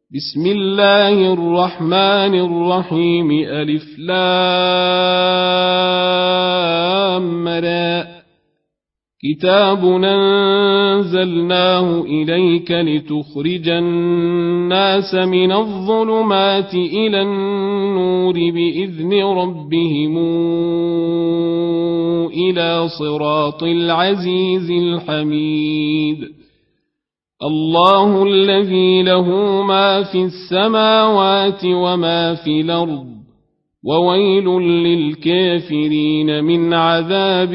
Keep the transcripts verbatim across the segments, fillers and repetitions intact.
بسم الله الرحمن الرحيم ألف لام را كتاب أنزلناه إليك لتخرج الناس من الظلمات إلى النور بإذن ربهم إلى صراط العزيز الحميد الله الذي له ما في السماوات وما في الأرض وويل للكافرين من عذاب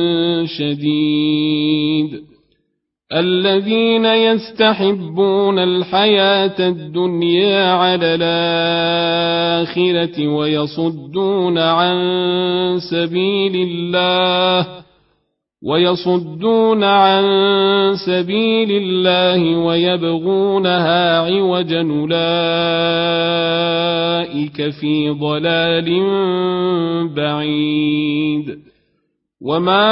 شديد الذين يستحبون الحياة الدنيا على الآخرة ويصدون عن سبيل الله ويصدون عن سبيل الله ويبغونها عوجا أولئك في ضلال بعيد وما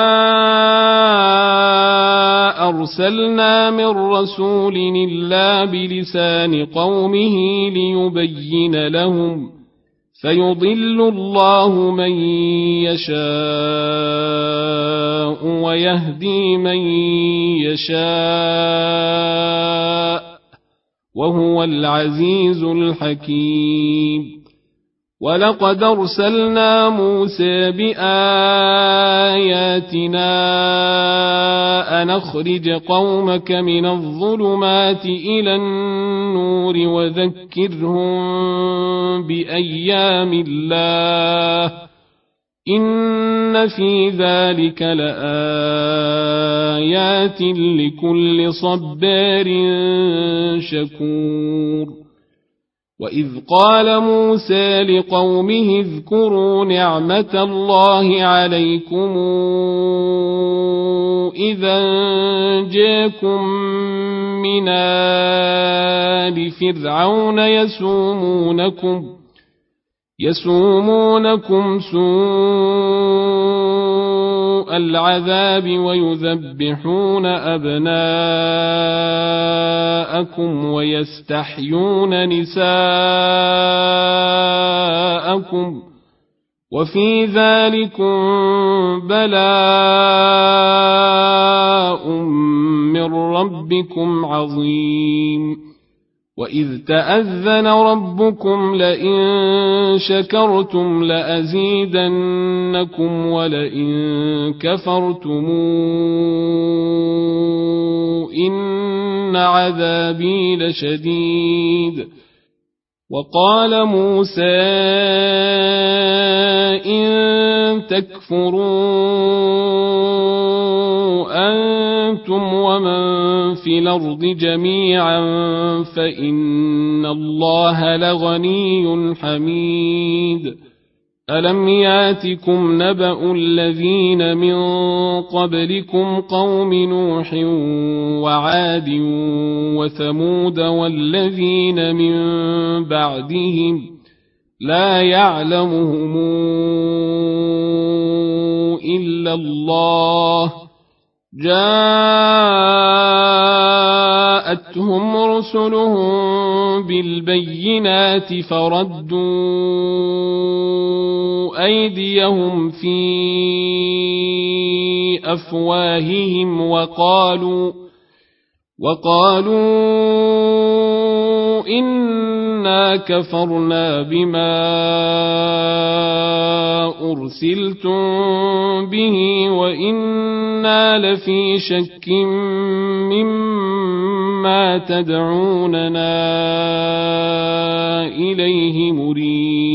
أرسلنا من رسول إلا بلسان قومه ليبين لهم فيضل الله من يشاء ويهدي من يشاء وهو العزيز الحكيم ولقد أرسلنا موسى بآياتنا أن أخرج قومك من الظلمات إلى النور وذكرهم بأيام الله إن في ذلك لآيات لكل صبار شكور وإذ قال موسى لقومه اذكروا نعمة الله عليكم إذا جاءكم من آل فرعون يسومونكم يسومونكم سوء العذاب ويذبحون أبناءكم ويستحيون نساءكم وفي ذلكم بلاء من ربكم عظيم وإذ تأذن ربكم لئن شكرتم لأزيدنكم ولئن كفرتم إن عذابي لشديد وقال موسى إن تكفروا أنتم ومن في الأرض جميعا فإن الله لغني حميد ألم ياتكم نبأ الذين من قبلكم قوم نوح وعاد وثمود والذين من بعدهم لا يعلمهم إلا الله جاءتهم رسلهم بالبينات فردوا أيديهم في أفواههم وقالوا وقالوا إنا كفرنا بما أرسلتم به وإنا لفي شك مما تدعوننا إليه مريب